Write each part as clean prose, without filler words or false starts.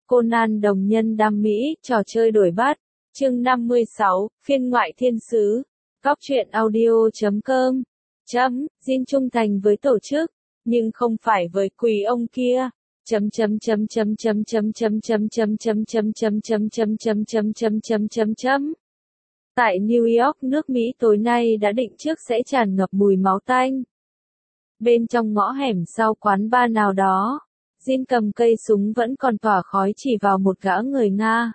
Conan đồng nhân đam mỹ, trò chơi đổi bát. Chương 56, phiên ngoại thiên sứ. Cóc truyện audio.com. Jin trung thành với tổ chức, nhưng không phải với quỷ ông kia. Tại New York, nước Mỹ tối nay đã định trước sẽ tràn ngập mùi máu tanh. Bên trong ngõ hẻm sau quán bar nào đó, Jin cầm cây súng vẫn còn tỏa khói chỉ vào một gã người Nga.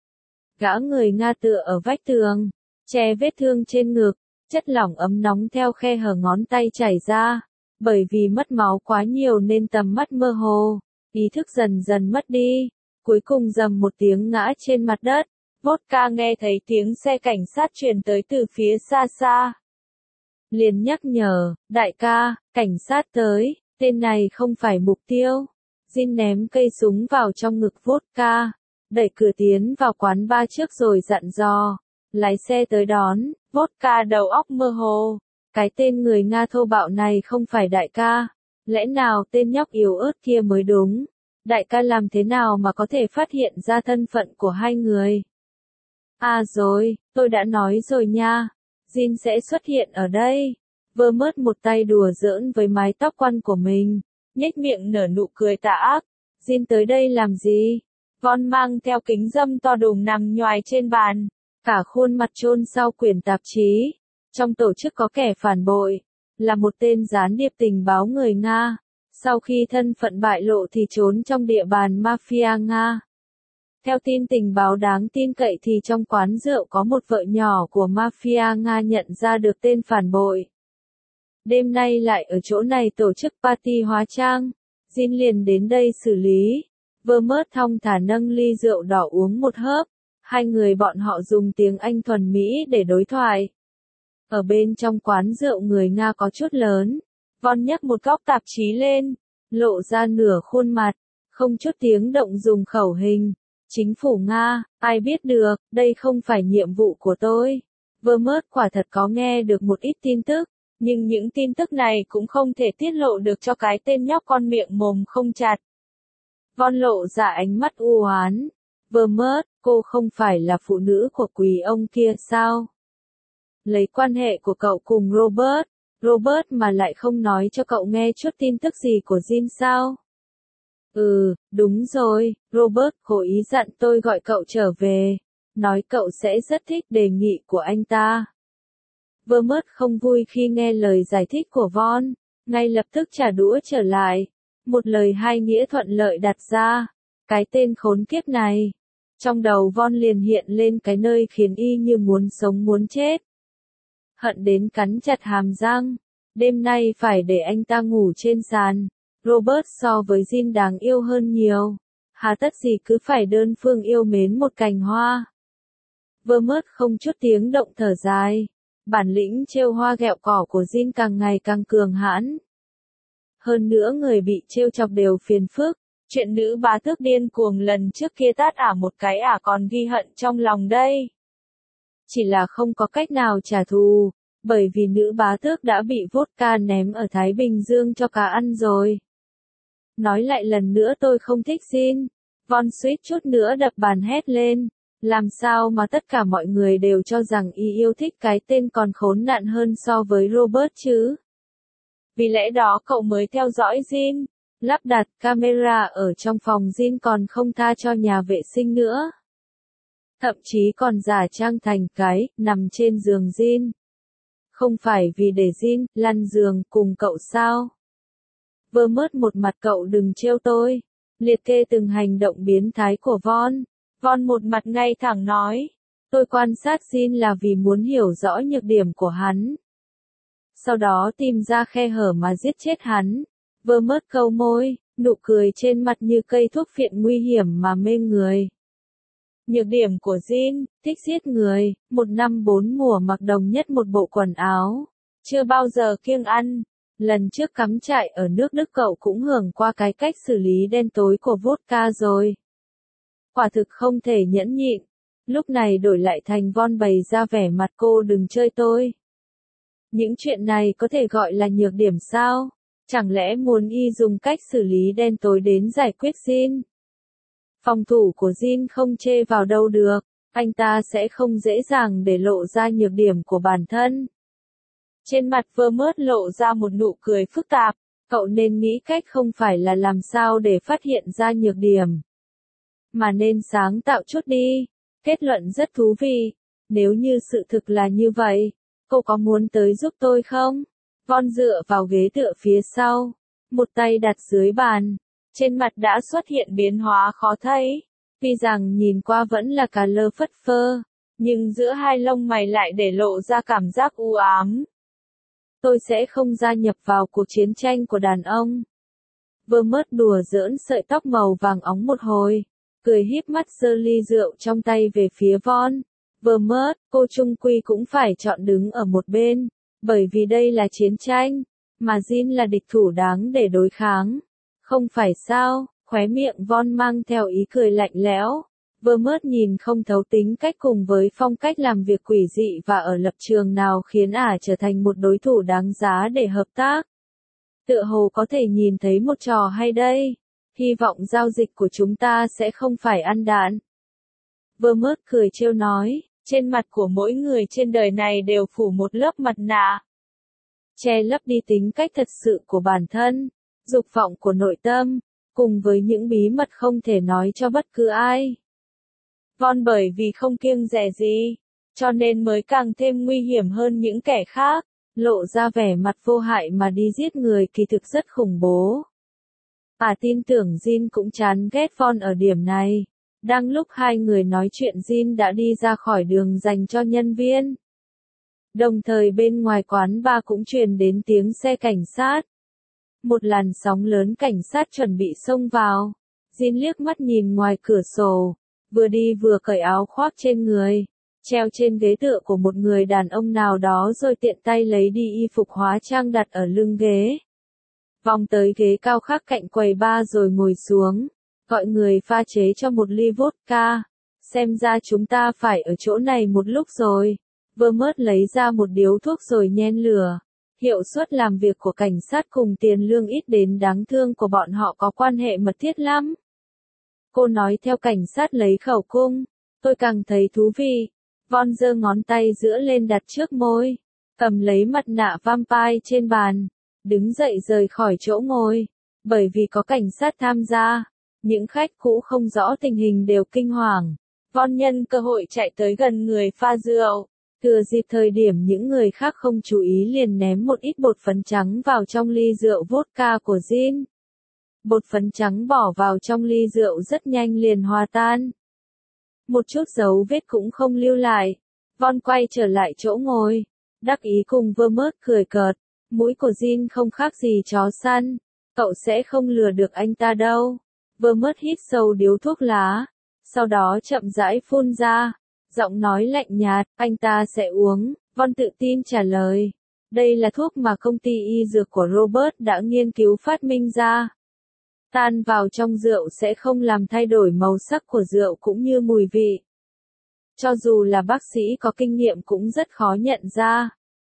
Gã người Nga tựa ở vách tường, che vết thương trên ngực, chất lỏng ấm nóng theo khe hở ngón tay chảy ra. Bởi vì mất máu quá nhiều nên tầm mắt mơ hồ, ý thức dần dần mất đi, cuối cùng rầm một tiếng ngã trên mặt đất. Vodka nghe thấy tiếng xe cảnh sát truyền tới từ phía xa xa. Liền nhắc nhở, đại ca, cảnh sát tới, tên này không phải mục tiêu. Jin ném cây súng vào trong ngực Vodka, đẩy cửa tiến vào quán bar trước rồi dặn dò, lái xe tới đón. Vodka đầu óc mơ hồ, cái tên người Nga thô bạo này không phải đại ca, lẽ nào tên nhóc yếu ớt kia mới đúng. Đại ca làm thế nào mà có thể phát hiện ra thân phận của hai người? À rồi, tôi đã nói rồi nha, Jin sẽ xuất hiện ở đây. Vermont một tay đùa giỡn với mái tóc quăn của mình, nhếch miệng nở nụ cười tà ác. Jin tới đây làm gì? Von mang theo kính râm to đùng nằm nhoài trên bàn, cả khuôn mặt chôn sau quyển tạp chí. Trong tổ chức có kẻ phản bội, là một tên gián điệp tình báo người Nga. Sau khi thân phận bại lộ thì trốn trong địa bàn mafia Nga. Theo tin tình báo đáng tin cậy thì trong quán rượu có một vợ nhỏ của mafia Nga nhận ra được tên phản bội. Đêm nay lại ở chỗ này tổ chức party hóa trang, Jin liền đến đây xử lý. Vermont thong thả nâng ly rượu đỏ uống một hớp, hai người bọn họ dùng tiếng Anh thuần Mỹ để đối thoại. Ở bên trong quán rượu người Nga có chút lớn, Von nhấc một góc tạp chí lên, lộ ra nửa khuôn mặt, không chút tiếng động dùng khẩu hình. Chính phủ Nga, ai biết được, đây không phải nhiệm vụ của tôi. Vermont quả thật có nghe được một ít tin tức, nhưng những tin tức này cũng không thể tiết lộ được cho cái tên nhóc con miệng mồm không chặt. Von lộ ra ánh mắt u oán. Vermont, cô không phải là phụ nữ của quý ông kia sao? Lấy quan hệ của cậu cùng Robert mà lại không nói cho cậu nghe chút tin tức gì của Jin sao? Đúng rồi, Robert cố ý dặn tôi gọi cậu trở về, nói cậu sẽ rất thích đề nghị của anh ta. Vermont không vui khi nghe lời giải thích của Von, ngay lập tức trả đũa trở lại. Một lời hai nghĩa thuận lợi đặt ra, cái tên khốn kiếp này. Trong đầu Von liền hiện lên cái nơi khiến y như muốn sống muốn chết. Hận đến cắn chặt hàm răng, đêm nay phải để anh ta ngủ trên sàn. Robert so với Jin đáng yêu hơn nhiều, hà tất gì cứ phải đơn phương yêu mến một cành hoa. Vermont không chút tiếng động thở dài, bản lĩnh trêu hoa ghẹo cỏ của Jin càng ngày càng cường hãn. Hơn nữa người bị trêu chọc đều phiền phức, chuyện nữ bá tước điên cuồng lần trước kia tát một cái còn ghi hận trong lòng đây. Chỉ là không có cách nào trả thù, bởi vì nữ bá tước đã bị vodka ném ở Thái Bình Dương cho cá ăn rồi. Nói lại lần nữa tôi không thích Jin. Von suýt chút nữa đập bàn hét lên. Làm sao mà tất cả mọi người đều cho rằng y yêu thích cái tên còn khốn nạn hơn so với Robert chứ? Vì lẽ đó cậu mới theo dõi Jin, lắp đặt camera ở trong phòng Jin còn không tha cho nhà vệ sinh nữa. Thậm chí còn giả trang thành cái, nằm trên giường Jin. Không phải vì để Jin, lăn giường cùng cậu sao? Vermont một mặt cậu đừng trêu tôi, liệt kê từng hành động biến thái của Von. Von một mặt ngay thẳng nói, tôi quan sát Jin là vì muốn hiểu rõ nhược điểm của hắn. Sau đó tìm ra khe hở mà giết chết hắn. Vermont câu môi, nụ cười trên mặt như cây thuốc phiện nguy hiểm mà mê người. Nhược điểm của Jin, thích giết người, 1 năm 4 mùa mặc đồng nhất một bộ quần áo, chưa bao giờ kiêng ăn. Lần trước cắm trại ở nước Đức cậu cũng hưởng qua cái cách xử lý đen tối của vodka rồi. Quả thực không thể nhẫn nhịn. Lúc này đổi lại thành Von bày ra vẻ mặt cô đừng chơi tôi. Những chuyện này có thể gọi là nhược điểm sao? Chẳng lẽ muốn y dùng cách xử lý đen tối đến giải quyết Jin? Phòng thủ của Jin không chê vào đâu được, anh ta sẽ không dễ dàng để lộ ra nhược điểm của bản thân. Trên mặt Vermont lộ ra một nụ cười phức tạp, cậu nên nghĩ cách không phải là làm sao để phát hiện ra nhược điểm, mà nên sáng tạo chút đi. Kết luận rất thú vị, nếu như sự thực là như vậy, cô có muốn tới giúp tôi không? Von dựa vào ghế tựa phía sau, một tay đặt dưới bàn, trên mặt đã xuất hiện biến hóa khó thấy. Tuy rằng nhìn qua vẫn là cà lơ phất phơ, nhưng giữa hai lông mày lại để lộ ra cảm giác u ám. Tôi sẽ không gia nhập vào cuộc chiến tranh của đàn ông. Vermont đùa giỡn sợi tóc màu vàng óng một hồi, cười híp mắt giơ ly rượu trong tay về phía Von. Vermont, cô chung quy cũng phải chọn đứng ở một bên, bởi vì đây là chiến tranh, mà Jin là địch thủ đáng để đối kháng. Không phải sao? Khóe miệng Von mang theo ý cười lạnh lẽo. Vermont nhìn không thấu tính cách cùng với phong cách làm việc quỷ dị và ở lập trường nào khiến ả trở thành một đối thủ đáng giá để hợp tác. Tựa hồ có thể nhìn thấy một trò hay đây. Hy vọng giao dịch của chúng ta sẽ không phải ăn đạn. Vermont cười trêu nói, trên mặt của mỗi người trên đời này đều phủ một lớp mặt nạ, che lấp đi tính cách thật sự của bản thân, dục vọng của nội tâm, cùng với những bí mật không thể nói cho bất cứ ai. Von bởi vì không kiêng dè gì, cho nên mới càng thêm nguy hiểm hơn những kẻ khác, lộ ra vẻ mặt vô hại mà đi giết người kỳ thực rất khủng bố. Tin tưởng Jin cũng chán ghét Von ở điểm này. Đang lúc hai người nói chuyện Jin đã đi ra khỏi đường dành cho nhân viên. Đồng thời bên ngoài quán bar cũng truyền đến tiếng xe cảnh sát. Một làn sóng lớn cảnh sát chuẩn bị xông vào. Jin liếc mắt nhìn ngoài cửa sổ, vừa đi vừa cởi áo khoác trên người, treo trên ghế tựa của một người đàn ông nào đó rồi tiện tay lấy đi y phục hóa trang đặt ở lưng ghế. Vòng tới ghế cao khác cạnh quầy bar rồi ngồi xuống, gọi người pha chế cho một ly vodka. Xem ra chúng ta phải ở chỗ này một lúc rồi. Vermont lấy ra một điếu thuốc rồi nhen lửa. Hiệu suất làm việc của cảnh sát cùng tiền lương ít đến đáng thương của bọn họ có quan hệ mật thiết lắm. Cô nói theo cảnh sát lấy khẩu cung. Tôi càng thấy thú vị. Von giơ ngón tay giữa lên đặt trước môi, cầm lấy mặt nạ vampire trên bàn, đứng dậy rời khỏi chỗ ngồi. Bởi vì có cảnh sát tham gia, những khách cũ không rõ tình hình đều kinh hoàng. Von nhân cơ hội chạy tới gần người pha rượu, thừa dịp thời điểm những người khác không chú ý liền ném một ít bột phấn trắng vào trong ly rượu vodka của Jin. Bột phấn trắng bỏ vào trong ly rượu rất nhanh liền hòa tan. Một chút dấu vết cũng không lưu lại. Von quay trở lại chỗ ngồi, đắc ý cùng Vermont cười cợt. Mũi của Jin không khác gì chó săn. Cậu sẽ không lừa được anh ta đâu. Vermont hít sâu điếu thuốc lá, sau đó chậm rãi phun ra. Giọng nói lạnh nhạt, anh ta sẽ uống. Von tự tin trả lời. Đây là thuốc mà công ty y dược của Robert đã nghiên cứu phát minh ra. Tan vào trong rượu sẽ không làm thay đổi màu sắc của rượu cũng như mùi vị. Cho dù là bác sĩ có kinh nghiệm cũng rất khó nhận ra.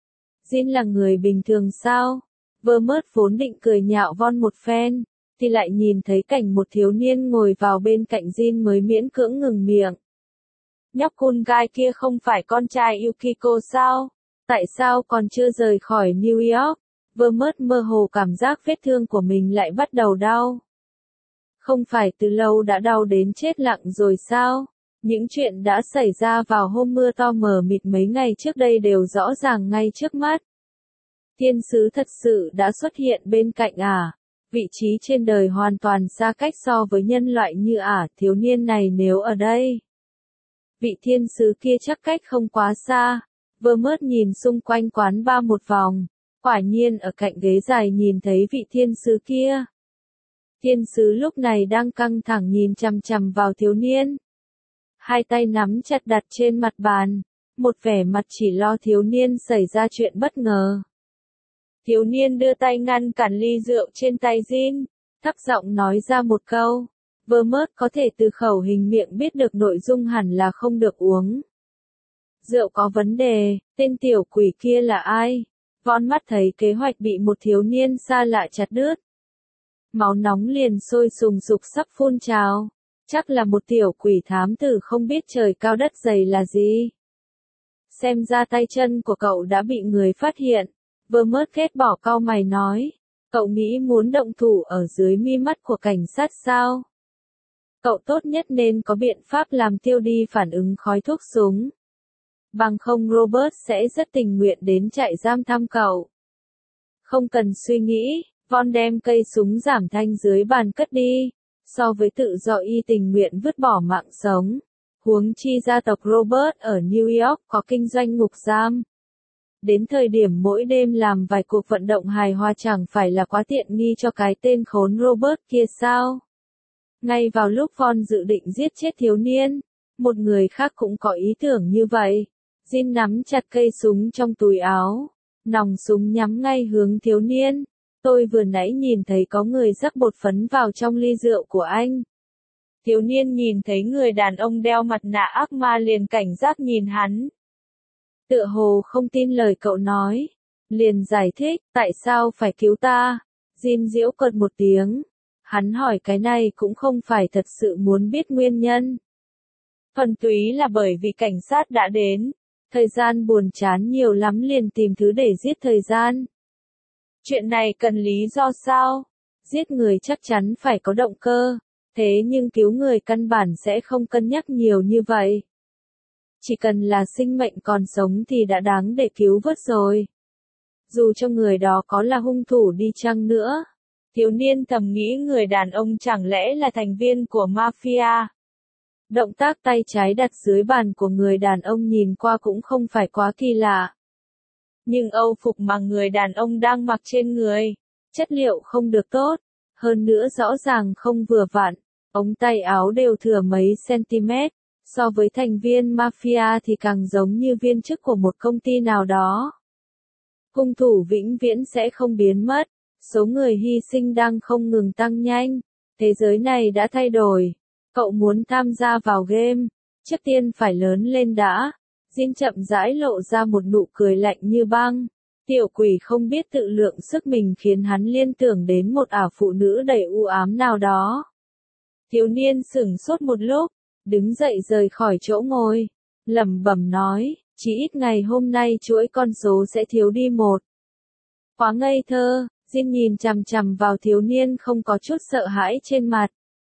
Jin là người bình thường sao? Vermont vốn định cười nhạo Von một phen, thì lại nhìn thấy cảnh một thiếu niên ngồi vào bên cạnh Jin mới miễn cưỡng ngừng miệng. Nhóc cool guy kia không phải con trai Yukiko sao? Tại sao còn chưa rời khỏi New York? Vermont mơ hồ cảm giác vết thương của mình lại bắt đầu đau. Không phải từ lâu đã đau đến chết lặng rồi sao? Những chuyện đã xảy ra vào hôm mưa to mờ mịt mấy ngày trước đây đều rõ ràng ngay trước mắt. Thiên sứ thật sự đã xuất hiện bên cạnh ả. Vị trí trên đời hoàn toàn xa cách so với nhân loại như ả. Thiếu niên này nếu ở đây, vị thiên sứ kia chắc cách không quá xa. Vermont nhìn xung quanh quán bar một vòng, quả nhiên ở cạnh ghế dài nhìn thấy vị thiên sứ kia. Thiên sứ lúc này đang căng thẳng nhìn chằm chằm vào thiếu niên. Hai tay nắm chặt đặt trên mặt bàn, một vẻ mặt chỉ lo thiếu niên xảy ra chuyện bất ngờ. Thiếu niên đưa tay ngăn cản ly rượu trên tay Jin, thấp giọng nói ra một câu. Vermont có thể từ khẩu hình miệng biết được nội dung hẳn là không được uống. Rượu có vấn đề, tên tiểu quỷ kia là ai? Von mắt thấy kế hoạch bị một thiếu niên xa lạ chặt đứt. Máu nóng liền sôi sùng sục sắp phun trào. Chắc là một tiểu quỷ thám tử không biết trời cao đất dày là gì. Xem ra tay chân của cậu đã bị người phát hiện. Vermont ghét bỏ cau mày nói. Cậu nghĩ muốn động thủ ở dưới mi mắt của cảnh sát sao? Cậu tốt nhất nên có biện pháp làm tiêu đi phản ứng khói thuốc súng. Bằng không Robert sẽ rất tình nguyện đến trại giam thăm cậu. Không cần suy nghĩ, Von đem cây súng giảm thanh dưới bàn cất đi. So với tự do y tình nguyện vứt bỏ mạng sống. Huống chi gia tộc Robert ở New York có kinh doanh ngục giam. Đến thời điểm mỗi đêm làm vài cuộc vận động hài hòa chẳng phải là quá tiện nghi cho cái tên khốn Robert kia sao? Ngay vào lúc Von dự định giết chết thiếu niên, một người khác cũng có ý tưởng như vậy. Jin nắm chặt cây súng trong túi áo, nòng súng nhắm ngay hướng thiếu niên. Tôi vừa nãy nhìn thấy có người rắc bột phấn vào trong ly rượu của anh. Thiếu niên nhìn thấy người đàn ông đeo mặt nạ ác ma liền cảnh giác nhìn hắn. Tựa hồ không tin lời cậu nói. Liền giải thích, tại sao phải cứu ta? Jin giễu cợt một tiếng. Hắn hỏi cái này cũng không phải thật sự muốn biết nguyên nhân. Thuần túy là bởi vì cảnh sát đã đến. Thời gian buồn chán nhiều lắm liền tìm thứ để giết thời gian. Chuyện này cần lý do sao? Giết người chắc chắn phải có động cơ. Thế nhưng cứu người căn bản sẽ không cân nhắc nhiều như vậy. Chỉ cần là sinh mệnh còn sống thì đã đáng để cứu vớt rồi. Dù cho người đó có là hung thủ đi chăng nữa. Thiếu niên thầm nghĩ người đàn ông chẳng lẽ là thành viên của mafia. Động tác tay trái đặt dưới bàn của người đàn ông nhìn qua cũng không phải quá kỳ lạ. Nhưng âu phục mà người đàn ông đang mặc trên người, chất liệu không được tốt, hơn nữa rõ ràng không vừa vặn, ống tay áo đều thừa mấy cm, so với thành viên mafia thì càng giống như viên chức của một công ty nào đó. Hung thủ vĩnh viễn sẽ không biến mất, số người hy sinh đang không ngừng tăng nhanh, thế giới này đã thay đổi, cậu muốn tham gia vào game, trước tiên phải lớn lên đã. Jin chậm rãi lộ ra một nụ cười lạnh như băng. Tiểu quỷ không biết tự lượng sức mình khiến hắn liên tưởng đến một ả phụ nữ đầy u ám nào đó. Thiếu niên sửng sốt một lúc, đứng dậy rời khỏi chỗ ngồi, lẩm bẩm nói, chỉ ít ngày hôm nay chuỗi con số sẽ thiếu đi một. Quá ngây thơ, Jin nhìn chằm chằm vào thiếu niên không có chút sợ hãi trên mặt.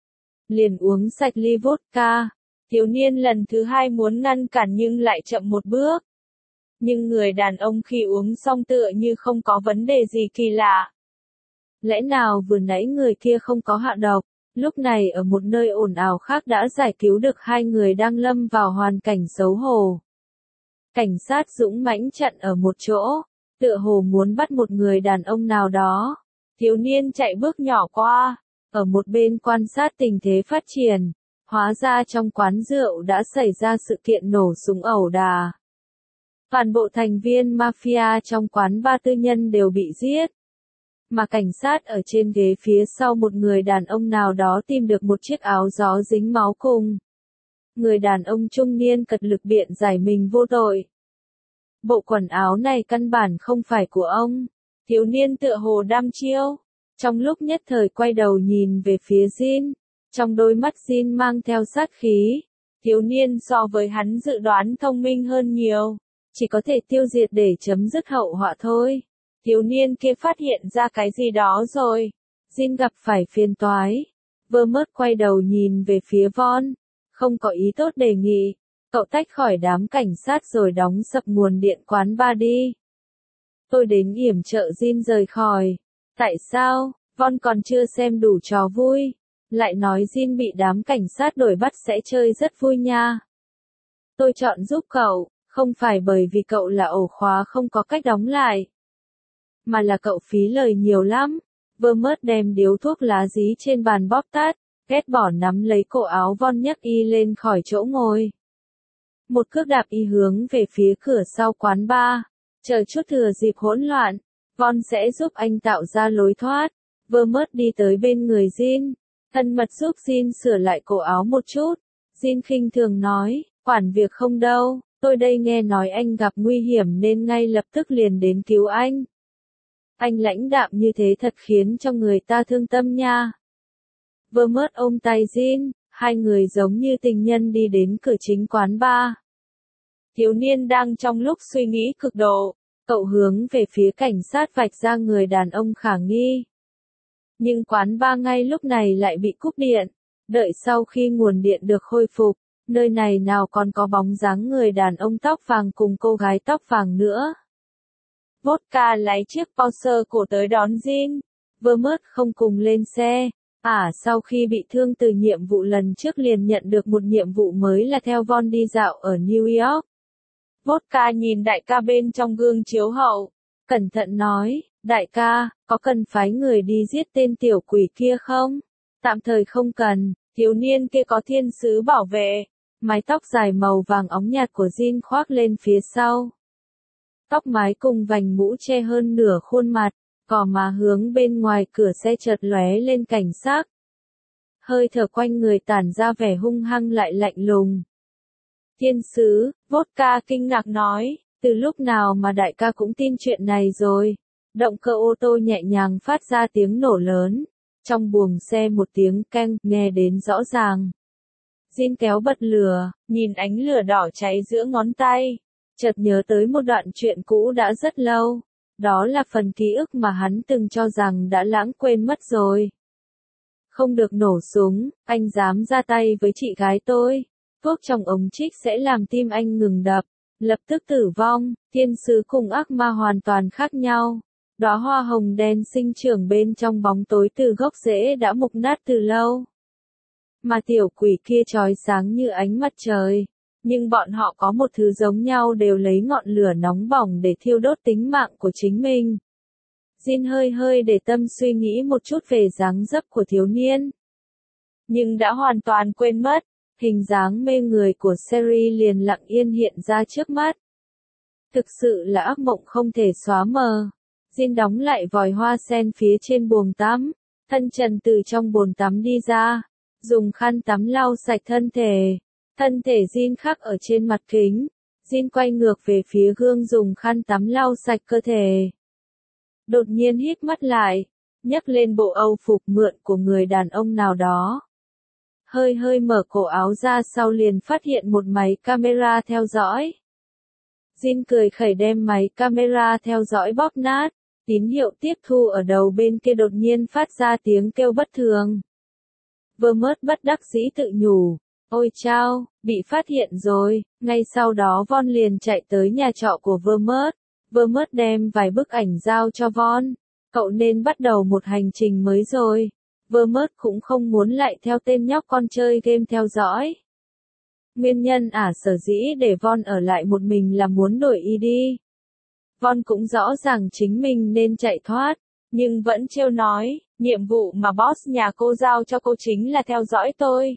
Liền uống sạch ly vodka. Thiếu niên lần thứ hai muốn ngăn cản nhưng lại chậm một bước. Nhưng người đàn ông khi uống xong tựa như không có vấn đề gì kỳ lạ. Lẽ nào vừa nãy người kia không có hạ độc, lúc này ở một nơi ồn ào khác đã giải cứu được hai người đang lâm vào hoàn cảnh xấu hổ. Cảnh sát dũng mãnh chặn ở một chỗ, tựa hồ muốn bắt một người đàn ông nào đó. Thiếu niên chạy bước nhỏ qua, ở một bên quan sát tình thế phát triển. Hóa ra trong quán rượu đã xảy ra sự kiện nổ súng ẩu đả. Toàn bộ thành viên mafia trong quán bar tư nhân đều bị giết. Mà cảnh sát ở trên ghế phía sau một người đàn ông nào đó tìm được một chiếc áo gió dính máu cùng. Người đàn ông trung niên cật lực biện giải mình vô tội. Bộ quần áo này căn bản không phải của ông. Thiếu niên tựa hồ đăm chiêu. Trong lúc nhất thời quay đầu nhìn về phía Jin. Trong đôi mắt Jin mang theo sát khí. Thiếu niên so với hắn dự đoán thông minh hơn nhiều. Chỉ có thể tiêu diệt để chấm dứt hậu họa thôi. Thiếu niên kia phát hiện ra cái gì đó rồi. Jin gặp phải phiền toái. Vermont quay đầu nhìn về phía Von. Không có ý tốt đề nghị. Cậu tách khỏi đám cảnh sát rồi đóng sập nguồn điện quán bar đi. Tôi đến yểm trợ Jin rời khỏi. Tại sao? Von còn chưa xem đủ trò vui. Lại nói Jin bị đám cảnh sát đuổi bắt sẽ chơi rất vui nha. Tôi chọn giúp cậu, không phải bởi vì cậu là ổ khóa không có cách đóng lại. Mà là cậu phí lời nhiều lắm. Vermont đem điếu thuốc lá dí trên bàn bóp tắt, ghét bỏ nắm lấy cổ áo Von nhấc y lên khỏi chỗ ngồi. Một cước đạp y hướng về phía cửa sau quán bar. Chờ chút thừa dịp hỗn loạn, Von sẽ giúp anh tạo ra lối thoát. Vermont đi tới bên người Jin. Thân mật giúp Jin sửa lại cổ áo một chút. Jin khinh thường nói, quản việc không đâu, tôi đây nghe nói anh gặp nguy hiểm nên ngay lập tức liền đến cứu anh. Anh lãnh đạm như thế thật khiến cho người ta thương tâm nha. Vermont ôm tay Jin, Hai người giống như tình nhân đi đến cửa chính quán bar. Thiếu niên đang trong lúc suy nghĩ cực độ, cậu hướng về phía cảnh sát vạch ra người đàn ông khả nghi. Nhưng quán bar ngay lúc này lại bị cúp điện. Đợi sau khi nguồn điện được khôi phục, nơi này nào còn có bóng dáng người đàn ông tóc vàng cùng cô gái tóc vàng nữa. Vodka lái chiếc Porsche cổ tới đón Jin. Vermouth không cùng lên xe. Sau khi bị thương từ nhiệm vụ lần trước liền nhận được một nhiệm vụ mới là theo Von đi dạo ở New York. Vodka nhìn đại ca bên trong gương chiếu hậu. Cẩn thận nói, đại ca, có cần phái người đi giết tên tiểu quỷ kia không? Tạm thời không cần, thiếu niên kia có thiên sứ bảo vệ. Mái tóc dài màu vàng óng nhạt của Jin khoác lên phía sau. Tóc mái cùng vành mũ che hơn nửa khuôn mặt, cỏ má hướng bên ngoài cửa xe chợt lóe lên cảnh sắc. Hơi thở quanh người tản ra vẻ hung hăng lại lạnh lùng. Thiên sứ, Vodka kinh ngạc nói, từ lúc nào mà đại ca cũng tin chuyện này rồi. Động cơ ô tô nhẹ nhàng phát ra tiếng nổ lớn. Trong buồng xe một tiếng keng nghe đến rõ ràng. Jin kéo bật lửa, nhìn ánh lửa đỏ cháy giữa ngón tay. Chợt nhớ tới một đoạn chuyện cũ đã rất lâu. Đó là phần ký ức mà hắn từng cho rằng đã lãng quên mất rồi. Không được nổ súng, anh dám ra tay với chị gái tôi. Thuốc trong ống trích sẽ làm tim anh ngừng đập, lập tức tử vong. Thiên sứ cùng ác ma hoàn toàn khác nhau. Đóa hoa hồng đen sinh trưởng bên trong bóng tối từ gốc rễ đã mục nát từ lâu. Mà tiểu quỷ kia chói sáng như ánh mặt trời. Nhưng bọn họ có một thứ giống nhau, đều lấy ngọn lửa nóng bỏng để thiêu đốt tính mạng của chính mình. Jin hơi để tâm suy nghĩ một chút về dáng dấp của thiếu niên. Nhưng đã hoàn toàn quên mất, hình dáng mê người của Sherry liền lặng yên hiện ra trước mắt. Thực sự là ác mộng không thể xóa mờ. Jin đóng lại vòi hoa sen phía trên buồng tắm, thân trần từ trong bồn tắm đi ra, dùng khăn tắm lau sạch thân thể. Thân thể Jin khắc ở trên mặt kính. Jin quay ngược về phía gương dùng khăn tắm lau sạch cơ thể. Đột nhiên hít mắt lại, nhấc lên bộ âu phục mượn của người đàn ông nào đó. Hơi mở cổ áo ra sau liền phát hiện một máy camera theo dõi. Jin cười khẩy đem máy camera theo dõi bóp nát, tín hiệu tiếp thu ở đầu bên kia đột nhiên phát ra tiếng kêu bất thường. Vermouth bất đắc dĩ tự nhủ. Ôi chao, bị phát hiện rồi. Ngay sau đó Von liền chạy tới nhà trọ của Vermouth. Vermouth đem vài bức ảnh giao cho Von. Cậu nên bắt đầu một hành trình mới rồi. Vermouth cũng không muốn lại theo tên nhóc con chơi game theo dõi. Nguyên nhân sở dĩ để Von ở lại một mình là muốn đổi ý đi. Von cũng rõ ràng chính mình nên chạy thoát, nhưng vẫn trêu nói, nhiệm vụ mà boss nhà cô giao cho cô chính là theo dõi tôi.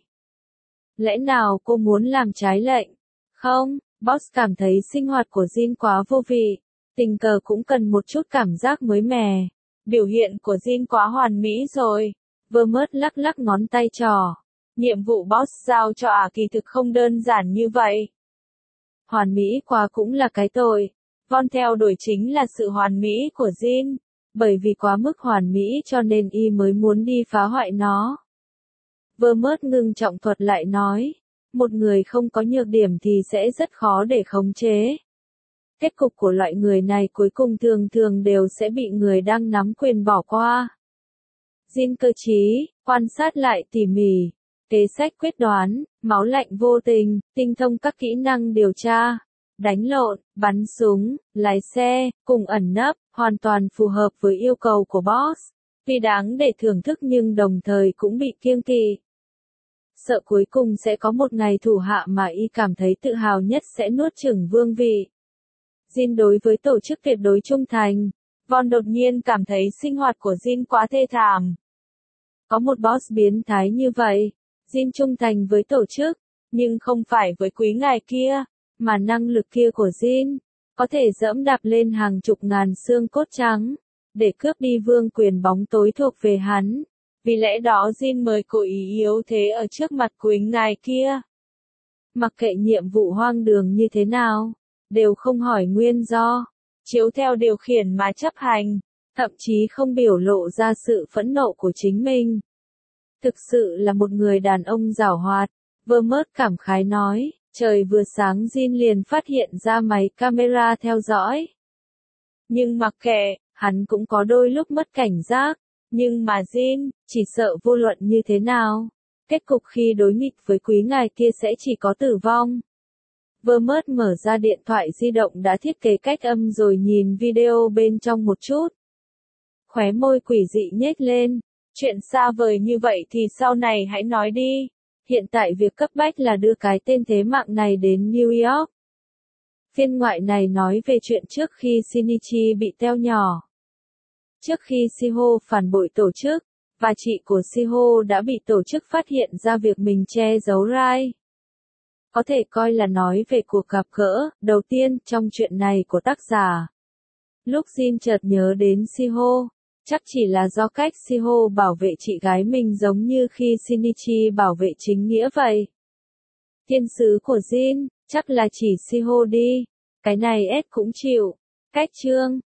Lẽ nào cô muốn làm trái lệnh? Không, boss cảm thấy sinh hoạt của Jin quá vô vị. Tình cờ cũng cần một chút cảm giác mới mẻ. Biểu hiện của Jin quá hoàn mỹ rồi. Vermouth lắc lắc ngón tay trỏ. Nhiệm vụ boss giao cho kỳ thực không đơn giản như vậy. Hoàn mỹ quá cũng là cái tội. Von theo đuổi chính là sự hoàn mỹ của Jin. Bởi vì quá mức hoàn mỹ cho nên y mới muốn đi phá hoại nó. Vermouth ngưng trọng thuật lại nói, một người không có nhược điểm thì sẽ rất khó để khống chế. Kết cục của loại người này cuối cùng thường đều sẽ bị người đang nắm quyền bỏ qua. Jin cơ trí, quan sát lại tỉ mỉ, kế sách quyết đoán, máu lạnh vô tình, tinh thông các kỹ năng điều tra, đánh lộn, bắn súng, lái xe, cùng ẩn nấp, hoàn toàn phù hợp với yêu cầu của boss. Vì đáng để thưởng thức nhưng đồng thời cũng bị kiêng kỵ. Sợ cuối cùng sẽ có một ngày thủ hạ mà y cảm thấy tự hào nhất sẽ nuốt chửng vương vị. Jin đối với tổ chức tuyệt đối trung thành. Von đột nhiên cảm thấy sinh hoạt của Jin quá thê thảm. Có một boss biến thái như vậy. Jin trung thành với tổ chức, nhưng không phải với quý ngài kia, mà năng lực kia của Jin có thể dẫm đạp lên hàng chục ngàn xương cốt trắng, để cướp đi vương quyền bóng tối thuộc về hắn. Vì lẽ đó Jin mới cố ý yếu thế ở trước mặt quý ngài kia. Mặc kệ nhiệm vụ hoang đường như thế nào, đều không hỏi nguyên do, chiếu theo điều khiển mà chấp hành, thậm chí không biểu lộ ra sự phẫn nộ của chính mình. Thực sự là một người đàn ông giảo hoạt. Vermont cảm khái nói, trời vừa sáng Jin liền phát hiện ra máy camera theo dõi. Nhưng mặc kệ, hắn cũng có đôi lúc mất cảnh giác. Nhưng mà Jin, chỉ sợ vô luận như thế nào, kết cục khi đối nghịch với quý ngài kia sẽ chỉ có tử vong. Vermont mở ra điện thoại di động đã thiết kế cách âm rồi nhìn video bên trong một chút. Khóe môi quỷ dị nhếch lên. Chuyện xa vời như vậy thì sau này hãy nói đi. Hiện tại việc cấp bách là đưa cái tên thế mạng này đến New York. Phiên ngoại này nói về chuyện trước khi Shinichi bị teo nhỏ. Trước khi Shiho phản bội tổ chức, và chị của Shiho đã bị tổ chức phát hiện ra việc mình che giấu Rai. Có thể coi là nói về cuộc gặp gỡ đầu tiên trong chuyện này của tác giả. Lúc Jin chợt nhớ đến Shiho, chắc chỉ là do cách Shiho bảo vệ chị gái mình giống như khi Shinichi bảo vệ chính nghĩa vậy. Thiên sứ của Jin, chắc là chỉ Shiho đi. Cái này S cũng chịu. Cách chương